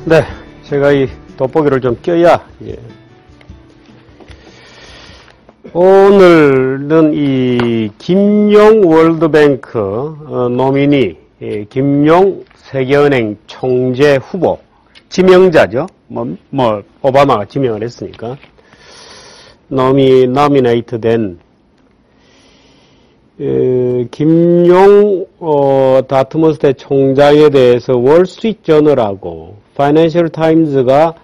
네, 제가 이 돋보기를 좀 껴야, 오늘은 이 김용 월드뱅크 노미니, 김용 세계은행 총재 후보, 지명자죠. 오바마가 지명을 했으니까. 노미네이트 된, 김용, 다트머스대 총장에 대해서 월스트리트저널하고 파이낸셜 타임즈가,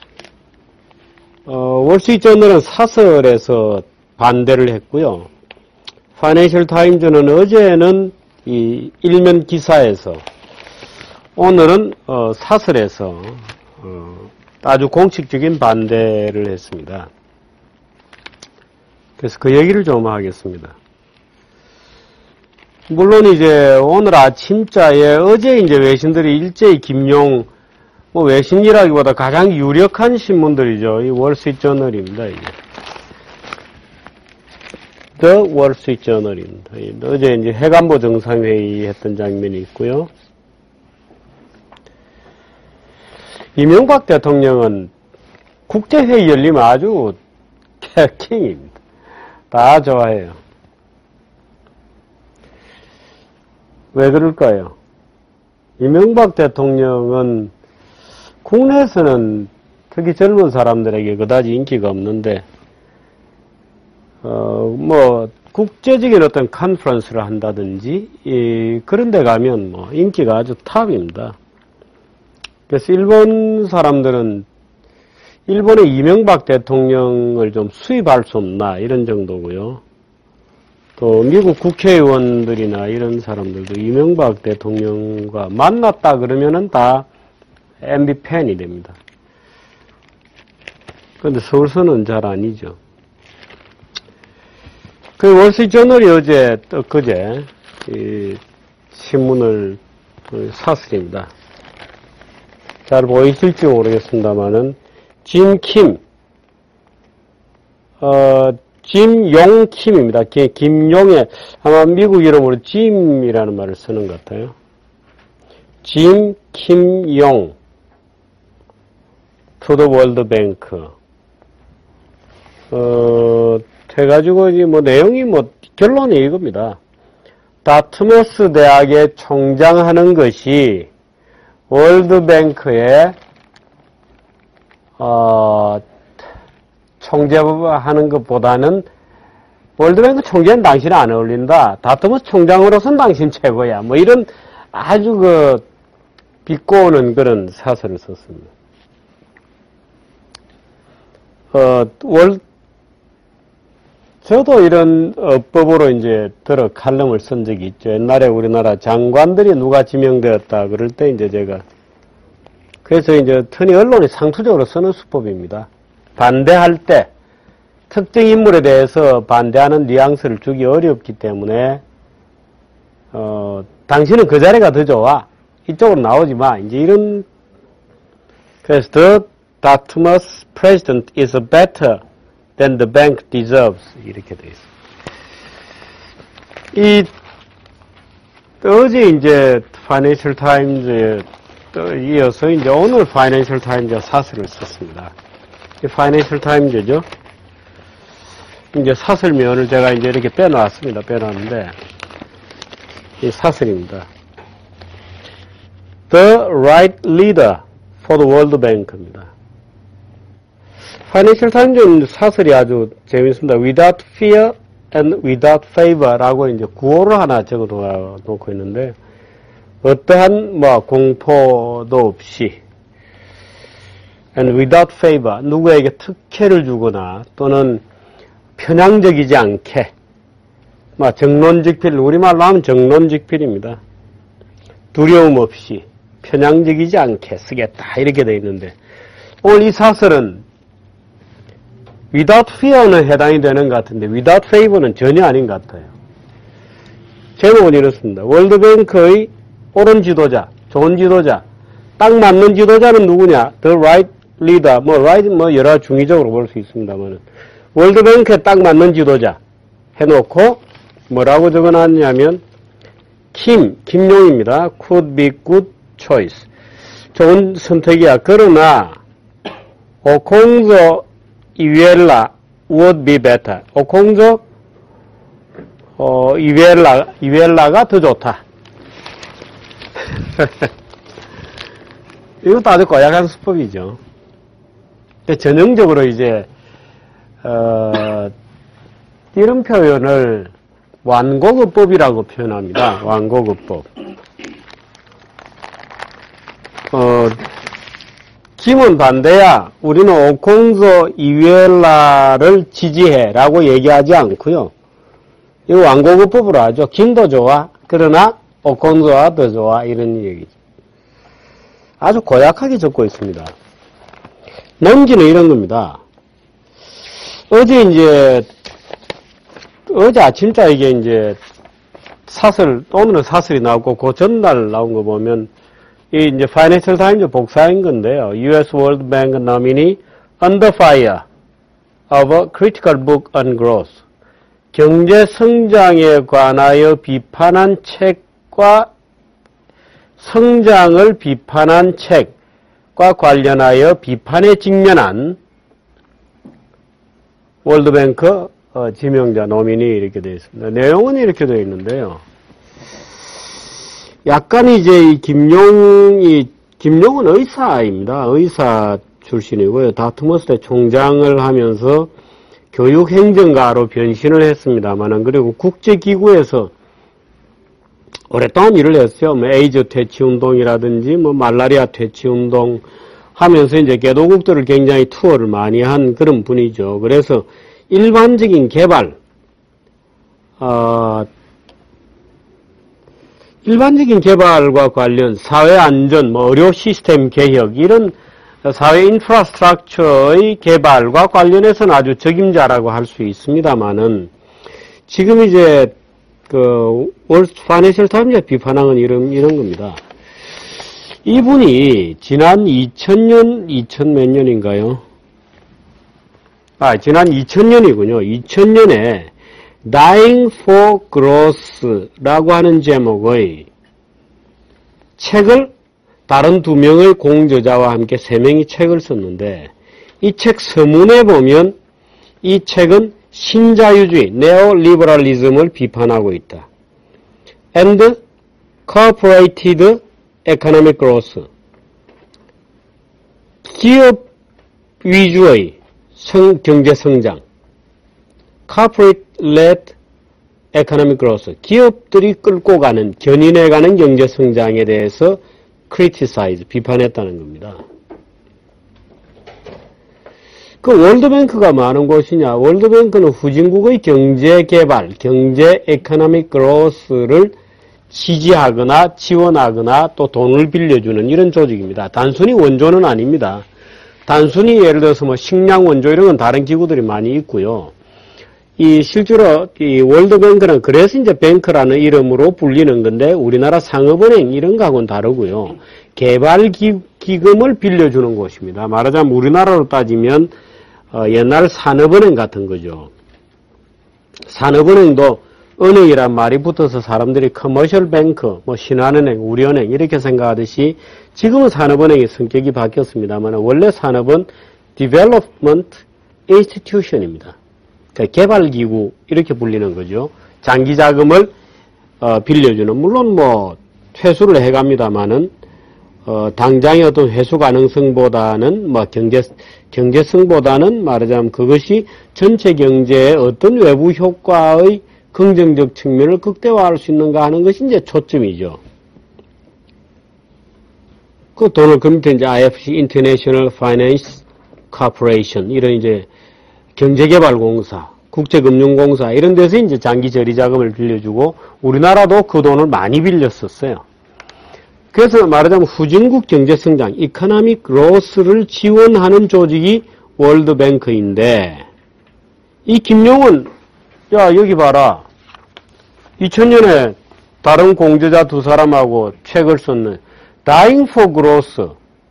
월스트리트저널은 사설에서 반대를 했고요. 파이낸셜 타임즈는 어제는 이 일면 기사에서, 오늘은 사설에서 아주 공식적인 반대를 했습니다. 그래서 그 얘기를 좀 하겠습니다. 물론 이제 오늘 아침자에 어제 이제 외신들이 일제히 김용, 외신이라기보다 가장 유력한 신문들이죠. 이 월스트리트저널입니다. 이게. The Wall Street Journal입니다. 어제 이제 해관보 정상회의 했던 장면이 있고요. 이명박 대통령은 국제회의 열리면 아주 킹입니다. 다 좋아해요. 왜 그럴까요? 이명박 대통령은 국내에서는 특히 젊은 사람들에게 그다지 인기가 없는데, 국제적인 어떤 컨퍼런스를 한다든지, 그런 데 가면 인기가 아주 탑입니다. 그래서 일본 사람들은 일본의 이명박 대통령을 좀 수입할 수 없나, 이런 정도고요. 또 미국 국회의원들이나 이런 사람들도 이명박 대통령과 만났다 그러면은 다 MB 팬이 됩니다. 그런데 서울서는 잘 아니죠. 그 월스트리트저널이 어제, 그제, 이 신문을 사설입니다. 잘 보이실지 모르겠습니다만은, 짐용킴입니다. 김용의, 아마 미국 이름으로 짐이라는 말을 쓰는 것 같아요. 김용, to the World Bank. 해가지고, 내용이 결론이 이겁니다. 다트머스 대학의 총장하는 것이 월드뱅크의, 총재하는 것보다는 월드뱅크 총재는 당신은 안 어울린다. 다트머스 총장으로서는 당신 최고야. 이런 아주 비꼬는 그런 사설을 썼습니다. 저도 이런 법으로 이제 칼럼을 쓴 적이 있죠. 옛날에 우리나라 장관들이 누가 지명되었다 그럴 때 이제 제가, 그래서 이제 흔히 언론이 상투적으로 쓰는 수법입니다. 반대할 때 특정 인물에 대해서 반대하는 뉘앙스를 주기 어렵기 때문에, 당신은 그 자리가 더 좋아. 이쪽으로 나오지 마. 이제 이런, 그래서 the Dartmouth president is better than the bank deserves. 이렇게 되어 있습니다. 어제 이제 파이낸셜 타임즈에 이어서 이제 오늘 파이낸셜 타임즈가 사설을 썼습니다. 파이낸셜 타임즈죠. 이제 사설면을 제가 이제 이렇게 빼놨습니다. 빼놨는데, 이 사설입니다. The right leader for the World Bank입니다. 파이낸셜 타임즈는 사설이 아주 재밌습니다. Without fear and without favor라고 이제 구호를 하나 적어 놓고 있는데, 어떠한 공포도 없이, and without favor, 누구에게 특혜를 주거나 또는 편향적이지 않게, 정론직필, 우리말로 하면 정론직필입니다. 두려움 없이 편향적이지 않게 쓰겠다 이렇게 되어 있는데, 오늘 이 사설은 without fear는 해당이 되는 것 같은데 without favor는 전혀 아닌 것 같아요. 제목은 이렇습니다. 월드뱅크의 옳은 지도자, 좋은 지도자, 딱 맞는 지도자는 누구냐? The right leader, right, 여러 중의적으로 볼 수 있습니다만은, 월드뱅크에 딱 맞는 지도자 해놓고, 뭐라고 적어놨냐면, 김용입니다. Could be good choice. 좋은 선택이야. 그러나 오콩조 이웰라 would be better. 오콩조 이웰라가 더 좋다. 이것도 아주 고약한 수법이죠. 전형적으로 이제 이런 표현을 완고급법이라고 표현합니다. 완고급법. 김은 반대야. 우리는 오콩조 이웰라를 지지해 라고 얘기하지 않고요. 이거 완고급법으로 하죠. 김도 좋아. 그러나 오콩조가 더 좋아. 이런 얘기죠. 아주 고약하게 적고 있습니다. 논지는 이런 겁니다. 어제 아침자 이게 이제 오늘은 사설이 나오고 그 전날 나온 거 보면 이 이제 파이낸셜 타임즈 복사인 건데요. US World Bank nominee under fire of a critical book on growth. 경제 성장에 관하여 비판한 책과 성장을 비판한 책과 관련하여 비판에 직면한 월드뱅크 지명자 노민이 이렇게 되어 있습니다. 내용은 이렇게 되어 있는데요. 약간 이제 이 김용은 의사입니다. 의사 출신이고요. 다트머스대 총장을 하면서 교육행정가로 변신을 했습니다만은 그리고 국제기구에서 오랫동안 일을 했어요. 뭐 에이즈 퇴치운동이라든지 뭐 말라리아 퇴치운동 하면서 이제 개도국들을 굉장히 투어를 많이 한 그런 분이죠. 그래서 일반적인 개발, 일반적인 개발과 관련 사회안전, 뭐 의료 시스템 개혁 이런 사회 인프라스트럭처의 개발과 관련해서는 아주 적임자라고 할 수 있습니다만은 지금 이제 월드 파이낸셜 타임즈가 비판한 건 이런 겁니다. 이분이 지난 2000몇 년인가요? 지난 2000년이군요. 2000년에 Dying for Growth라고 하는 제목의 책을 다른 2명의 공저자와 함께 3명이 책을 썼는데 이 책 서문에 보면 이 책은 신자유주의, 네오리버럴리즘을 비판하고 있다. And cooperated economic growth. 기업 위주의 경제 성장. Corporate-led economic growth. 기업들이 끌고 가는, 견인해가는 경제 성장에 대해서 criticize, 비판했다는 겁니다. 그 월드뱅크가 많은 곳이냐? 월드뱅크는 후진국의 경제 개발, 경제 에코노믹 그로스를 지지하거나 지원하거나 또 돈을 빌려주는 이런 조직입니다. 단순히 원조는 아닙니다. 단순히 예를 들어서 뭐 식량 원조 이런 건 다른 기구들이 많이 있고요. 실제로 이 월드뱅크는 그래서 이제 뱅크라는 이름으로 불리는 건데 우리나라 상업은행 이런 거하고는 다르고요. 개발 기금을 빌려주는 곳입니다. 말하자면 우리나라로 따지면 옛날 산업은행 같은 거죠. 산업은행도 은행이란 말이 붙어서 사람들이 커머셜 뱅크, 뭐 신한은행, 우리은행 이렇게 생각하듯이 지금은 산업은행의 성격이 바뀌었습니다만 원래 산업은 Development Institution입니다. 그러니까 개발기구 이렇게 불리는 거죠. 장기 자금을 빌려주는 물론 뭐 회수를 해갑니다만은 당장의 어떤 회수 가능성보다는 뭐 경제성보다는 말하자면 그것이 전체 경제의 어떤 외부 효과의 긍정적 측면을 극대화할 수 있는가 하는 것이 이제 초점이죠. 그 돈을 그 밑에 이제 IFC International Finance Corporation 이런 이제 경제개발공사, 국제금융공사 이런 데서 이제 장기 저리 자금을 빌려주고 우리나라도 그 돈을 많이 빌렸었어요. 그래서 말하자면 후진국 경제성장, 이코노믹 그로스를 지원하는 조직이 월드뱅크인데 이 김용은 야 여기 봐라 2000년에 다른 공저자 2사람하고 책을 썼네. Dying for Growth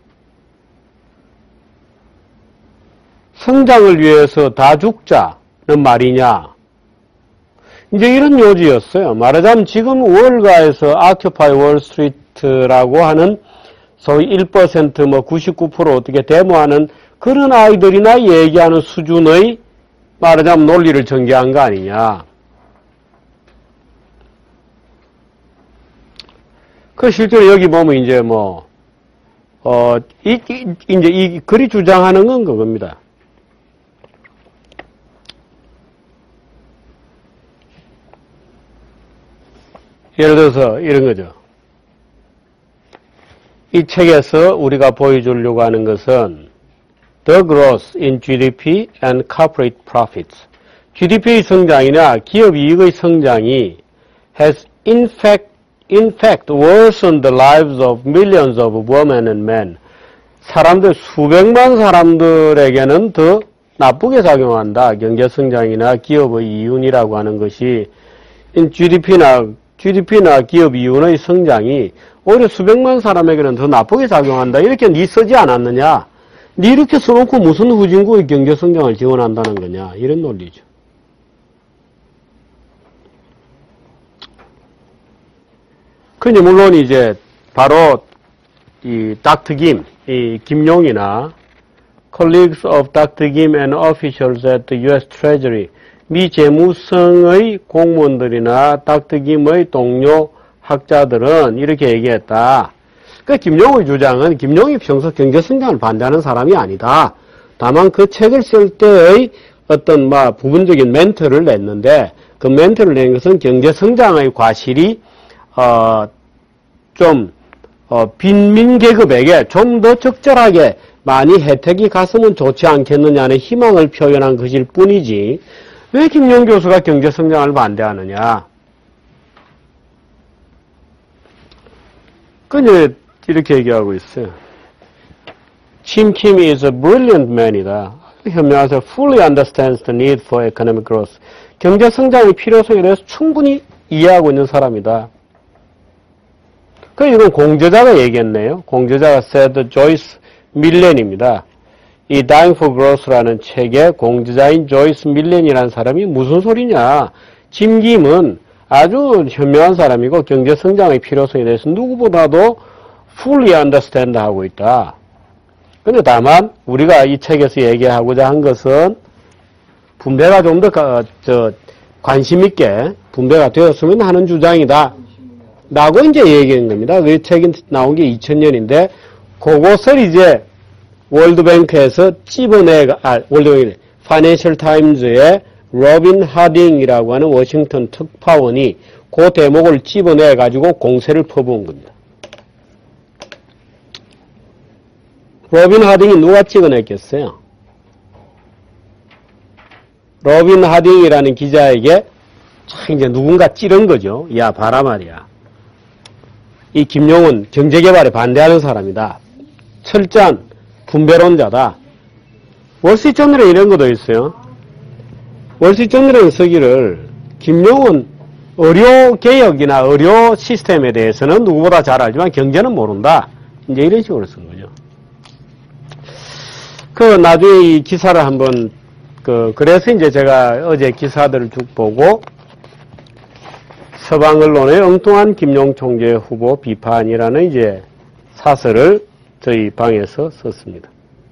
성장을 위해서 다 죽자는 말이냐 이제 이런 요지였어요. 말하자면 지금 월가에서 Occupy Wall Street라고 하는 소위 1% 뭐 99% 어떻게 데모하는 그런 아이들이나 얘기하는 수준의 말하자면 논리를 전개한 거 아니냐. 그 실제로 여기 보면 이제 뭐, 이제 이 글이 주장하는 건 그겁니다. 예를 들어서 이런 거죠. 이 책에서 우리가 보여주려고 하는 것은 The growth in GDP and corporate profits. GDP의 성장이나 기업 이익의 성장이 has in fact worsened the lives of millions of women and men. 사람들, 수백만 사람들에게는 더 나쁘게 작용한다. 경제 성장이나 기업의 이윤이라고 하는 것이 GDP나 기업 이윤의 성장이 오히려 수백만 사람에게는 더 나쁘게 작용한다. 이렇게 니 쓰지 않았느냐? 니 이렇게 써놓고 무슨 후진국의 경제 성장을 지원한다는 거냐? 이런 논리죠. 근데 물론 이제 바로 이 닥터 김, 이 김용이나 colleagues of Dr. Kim and officials at the U.S. Treasury, 미 재무성의 공무원들이나 닥터 김의 동료 학자들은 이렇게 얘기했다. 그 김용의 주장은 김용이 평소 경제성장을 반대하는 사람이 아니다. 다만 그 책을 쓸 때의 어떤 부분적인 멘트를 냈는데 그 멘트를 낸 것은 경제성장의 과실이 빈민계급에게 좀 더 적절하게 많이 혜택이 갔으면 좋지 않겠느냐는 희망을 표현한 것일 뿐이지 왜 김용 교수가 경제성장을 반대하느냐. 그냥 이렇게 얘기하고 있어요. Jim Kim is a brilliant man이다. 현명해서 fully understands the need for economic growth. 경제성장의 필요성에 대해서 충분히 이해하고 있는 사람이다. 이건 공저자가 얘기했네요. 공저자가 said Joyce Millen입니다. 이 Dying for Growth라는 책의 공저자인 조이스 밀렌이라는 사람이 무슨 소리냐. 짐 김은 아주 현명한 사람이고 경제성장의 필요성에 대해서 누구보다도 fully understand 하고 있다. 근데 다만 우리가 이 책에서 얘기하고자 한 것은 분배가 좀 더 관심 있게 분배가 되었으면 하는 주장이다. 라고 이제 얘기한 겁니다. 그 책이 나온 게 2000년인데 그것을 이제 월드뱅크에서 월드뱅크 파이낸셜 타임즈의 로빈 하딩이라고 하는 워싱턴 특파원이 그 대목을 집어내 가지고 공세를 퍼부은 겁니다. 로빈 하딩이 누가 찍어냈겠어요? 로빈 하딩이라는 기자에게 참 이제 누군가 찌른 거죠. 야, 봐라 말이야. 이 김용은 경제개발에 반대하는 사람이다. 철저한 분배론자다. 월스트리트저널에 이런 것도 있어요. 월스트리트저널에 쓰기를 김용은 의료개혁이나 의료 시스템에 대해서는 누구보다 잘 알지만 경제는 모른다. 이제 이런 식으로 쓴 거죠. 나중에 이 기사를 한번, 그래서 이제 제가 어제 기사들을 쭉 보고 서방 언론의 엉뚱한 김용 총재 후보 비판이라는 이제 사설을 저희 방에서 썼습니다.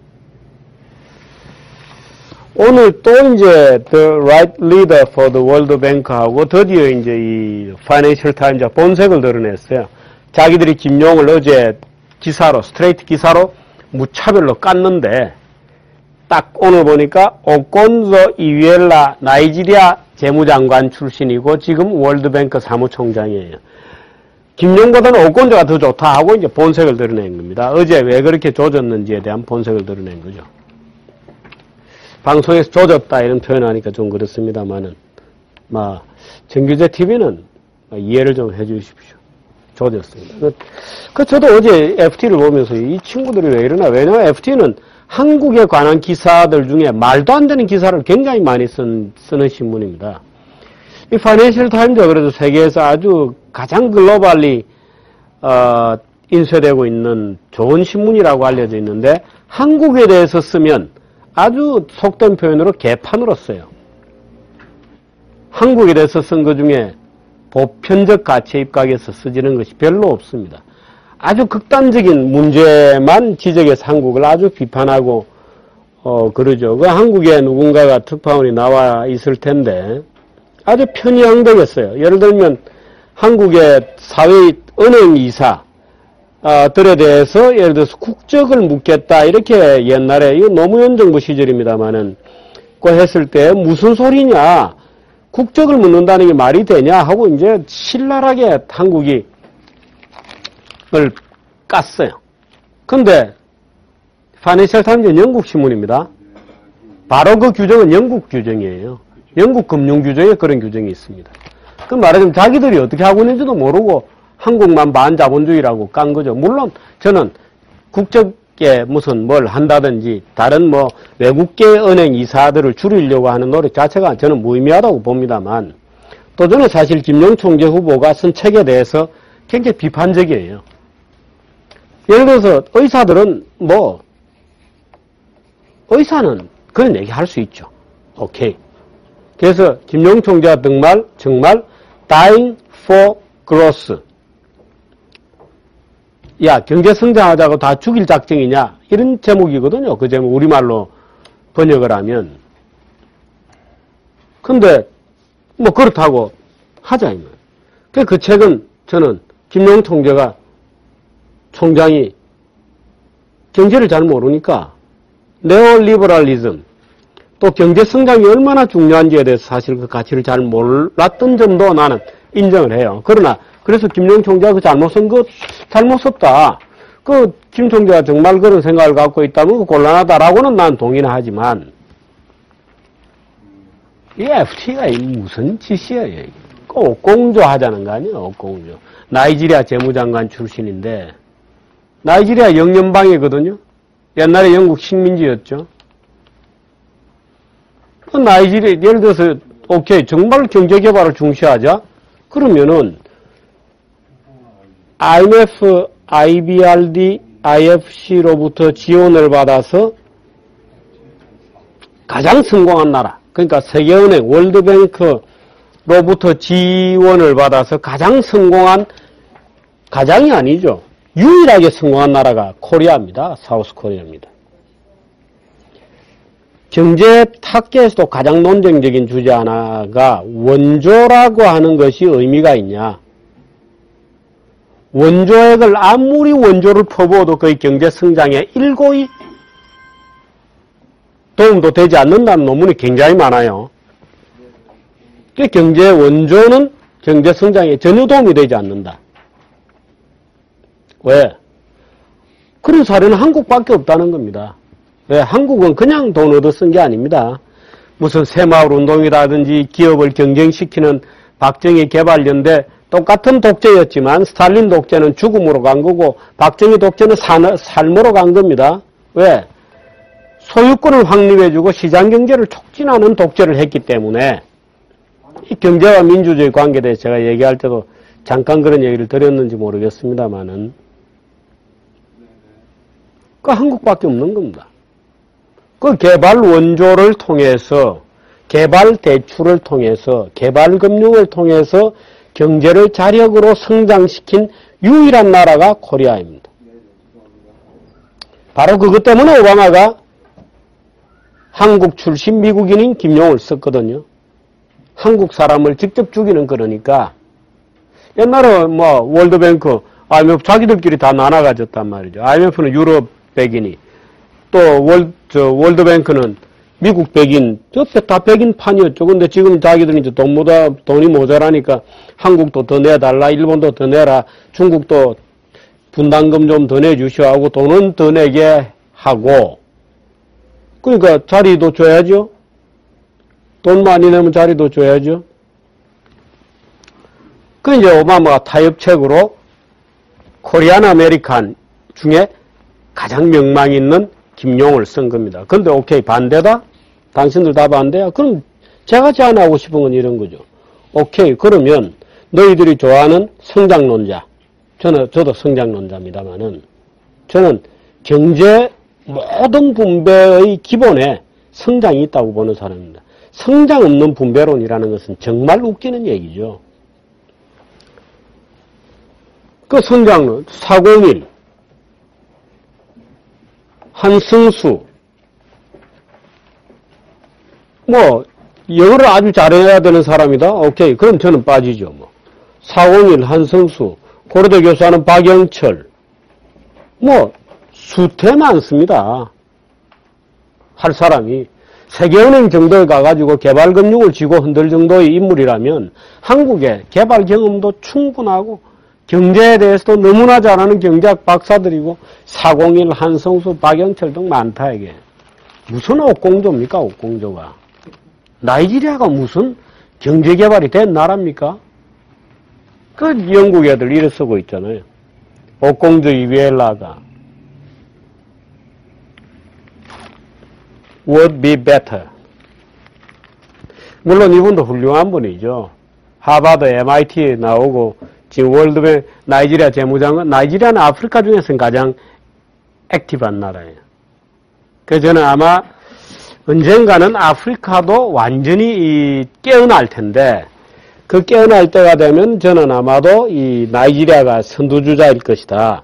오늘 또 이제 The Right Leader for the World Bank하고 드디어 이제 이 Financial Times가 본색을 드러냈어요. 자기들이 김용을 어제 기사로, 스트레이트 기사로 무차별로 깠는데 딱 오늘 보니까 오콘조 이위엘라 나이지리아 재무장관 출신이고 지금 월드뱅크 사무총장이에요. 김용보다는 오콘조가 더 좋다 하고 이제 본색을 드러낸 겁니다. 어제 왜 그렇게 조졌는지에 대한 본색을 드러낸 거죠. 방송에서 조졌다 이런 표현하니까 좀 그렇습니다만은 정규제 TV는 이해를 좀 해주십시오. 조졌습니다. 저도 어제 FT를 보면서 이 친구들이 왜 이러나. 왜냐면 FT는 한국에 관한 기사들 중에 말도 안 되는 기사를 굉장히 많이 쓰는 신문입니다. 이 파이낸셜 타임즈가 그래도 세계에서 아주 가장 글로벌리 인쇄되고 있는 좋은 신문이라고 알려져 있는데 한국에 대해서 쓰면 아주 속된 표현으로 개판으로 써요. 한국에 대해서 쓴 것 중에 보편적 가치에 입각해서 쓰지는 것이 별로 없습니다. 아주 극단적인 문제만 지적해서 한국을 아주 비판하고 그러죠. 그 한국에 누군가가 특파원이 나와 있을 텐데 아주 편향되겠어요. 예를 들면 한국의 사회 은행 이사 들에 대해서 예를 들어서 국적을 묻겠다 이렇게 옛날에 이거 노무현 정부 시절입니다만은 그 했을 때 무슨 소리냐 국적을 묻는다는 게 말이 되냐 하고 이제 신랄하게 한국이 을 깠어요. 근데 파이낸셜 타임즈는 영국 신문입니다. 바로 그 규정은 영국 규정이에요. 영국 금융 규정에 그런 규정이 있습니다. 그 말하자면 자기들이 어떻게 하고 있는지도 모르고 한국만 반자본주의라고 깐 거죠. 물론 저는 국적에 무슨 뭘 한다든지 다른 뭐 외국계 은행 이사들을 줄이려고 하는 노력 자체가 저는 무의미하다고 봅니다만 또 저는 사실 김영 총재 후보가 쓴 책에 대해서 굉장히 비판적이에요. 예를 들어서 의사들은 뭐 의사는 그런 얘기 할 수 있죠. 오케이. 그래서 김영 총재가 정말 dying for growth. 야, 경제 성장하자고 다 죽일 작정이냐? 이런 제목이거든요. 그 제목 우리말로 번역을 하면. 근데 뭐 그렇다고 하자 이만. 그 책은 저는 김영 총장이 경제를 잘 모르니까 네오리버럴리즘 또 경제 성장이 얼마나 중요한지에 대해서 사실 그 가치를 잘 몰랐던 점도 나는 인정을 해요. 그러나 그래서 김영 총재가 그 잘못 썼다. 그 김 총재가 정말 그런 생각을 갖고 있다면 곤란하다라고는 난 동의는 하지만 이 FT가 무슨 짓이에요. 옥공조 하자는 거 아니에요. 옥공조. 나이지리아 재무장관 출신인데 나이지리아 영연방이거든요. 옛날에 영국 식민지였죠. 그 나이지리아 예를 들어서 오케이 정말 경제개발을 중시하자. 그러면은 IMF, IBRD, IFC로부터 지원을 받아서 가장 성공한 나라, 그러니까 세계은행, 월드뱅크로부터 지원을 받아서 가장 성공한, 가장이 아니죠. 유일하게 성공한 나라가 코리아입니다. 사우스 코리아입니다. 경제 학계에서도 가장 논쟁적인 주제 하나가 원조라고 하는 것이 의미가 있냐. 원조액을 아무리 원조를 퍼부어도 거의 경제 성장에 일고의 도움도 되지 않는다는 논문이 굉장히 많아요. 그 경제 원조는 경제 성장에 전혀 도움이 되지 않는다. 왜? 그런 사례는 한국밖에 없다는 겁니다. 왜? 한국은 그냥 돈 얻어 쓴 게 아닙니다. 무슨 새마을 운동이라든지 기업을 경쟁시키는 박정희 개발연대 똑같은 독재였지만 스탈린 독재는 죽음으로 간 거고 박정희 독재는 삶으로 간 겁니다. 왜? 소유권을 확립해주고 시장경제를 촉진하는 독재를 했기 때문에 이 경제와 민주주의 관계에 대해서 제가 얘기할 때도 잠깐 그런 얘기를 드렸는지 모르겠습니다만은 그 한국밖에 없는 겁니다. 그 개발 원조를 통해서 개발 대출을 통해서 개발 금융을 통해서 경제를 자력으로 성장시킨 유일한 나라가 코리아입니다. 바로 그것 때문에 오바마가 한국 출신 미국인인 김용을 썼거든요. 한국 사람을 직접 죽이는 거니까. 옛날에 뭐 월드뱅크, IMF 자기들끼리 다 나눠 가졌단 말이죠. IMF는 유럽 백인이, 또 월드뱅크는 미국 백인, 다 백인판이었죠. 근데 지금 자기들이 이제 돈이 모자라니까 한국도 더 내달라, 일본도 더 내라, 중국도 분담금 좀 더 내주시오 하고 돈은 더 내게 하고, 그러니까 자리도 줘야죠. 돈 많이 내면 자리도 줘야죠. 그 이제 오바마가 타협책으로 코리안 아메리칸 중에 가장 명망 있는 김용을 쓴 겁니다. 근데 오케이, 반대다? 당신들 다 반대야? 그럼 제가 제안하고 싶은 건 이런 거죠. 오케이, 그러면 너희들이 좋아하는 성장론자, 저도 성장론자입니다만은 저는 경제 모든 분배의 기본에 성장이 있다고 보는 사람입니다. 성장 없는 분배론이라는 것은 정말 웃기는 얘기죠. 그 선장은 401, 한승수, 뭐 영어를 아주 잘해야 되는 사람이다? 오케이. 그럼 저는 빠지죠. 뭐 401, 한승수, 고려대 교수하는 박영철, 뭐 수태 많습니다. 할 사람이. 세계은행 정도에 가가지고 개발금융을 쥐고 흔들 정도의 인물이라면 한국에 개발 경험도 충분하고 경제에 대해서도 너무나 잘하는 경제학 박사들이고 401, 한성수, 박영철 등 많다 이게. 무슨 옥공조입니까 옥공조가. 나이지리아가 무슨 경제개발이 된 나라입니까? 그 영국 애들 이래 쓰고 있잖아요. 옥공조 이비엘라가 would be better. 물론 이분도 훌륭한 분이죠. 하버드, MIT에 나오고 지금 월드뱅크 나이지리아 재무장관, 나이지리아는 아프리카 중에서는 가장 액티브한 나라예요. 그래서 저는 아마 언젠가는 아프리카도 완전히 깨어날 텐데 그 깨어날 때가 되면 저는 아마도 이 나이지리아가 선두주자일 것이다.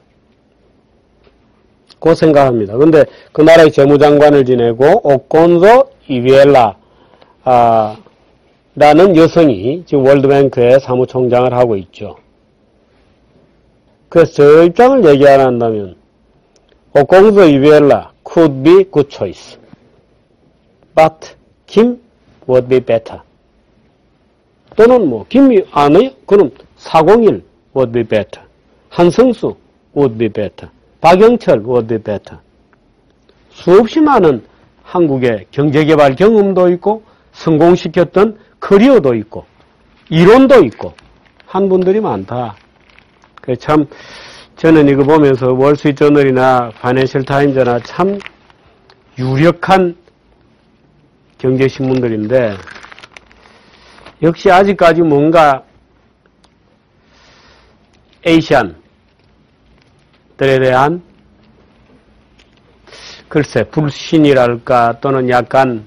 그 생각합니다. 근데 그 나라의 재무장관을 지내고 오콘조 이비엘라 라는 여성이 지금 월드뱅크의 사무총장을 하고 있죠. 그래서 저 입장을 얘기 안 한다면 오콘조 이비엘라 could be good choice. But Kim would be better. 또는 뭐 김이 안 해요? 그럼 401 would be better. 한성수 would be better. 박영철 would be better. 수없이 많은 한국의 경제개발 경험도 있고 성공시켰던 커리어도 있고 이론도 있고 한 분들이 많다. 참 저는 이거 보면서 월스트리트저널이나 파이낸셜 타임즈나 참 유력한 경제신문들인데 역시 아직까지 뭔가 에이시안들에 대한 글쎄 불신이랄까 또는 약간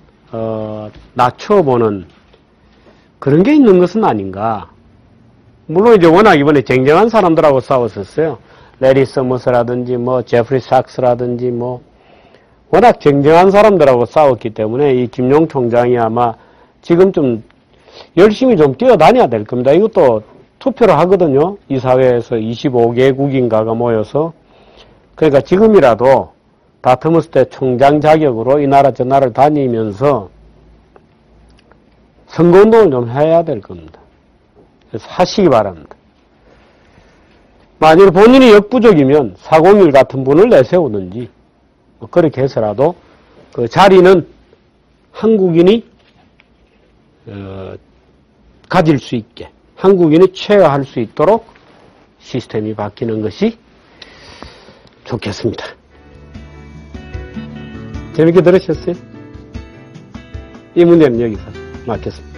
낮춰보는 그런 게 있는 것은 아닌가. 물론 이제 워낙 이번에 쟁쟁한 사람들하고 싸웠었어요. 레리 서머스라든지 뭐 제프리 삭스라든지 뭐 워낙 쟁쟁한 사람들하고 싸웠기 때문에 이 김용 총장이 아마 지금 좀 열심히 좀 뛰어다녀야 될 겁니다. 이것도 투표를 하거든요. 이 사회에서 25개국인가가 모여서. 그러니까 지금이라도 다트머스 대 총장 자격으로 이 나라 저 나라를 다니면서 선거운동을 좀 해야 될 겁니다. 그래서 하시기 바랍니다. 만일 본인이 역부족이면 401 같은 분을 내세우든지 뭐 그렇게 해서라도 그 자리는 한국인이 가질 수 있게 한국인이 체화할 수 있도록 시스템이 바뀌는 것이 좋겠습니다. 재밌게 들으셨어요? 이 문제는 여기서 마치겠습니다.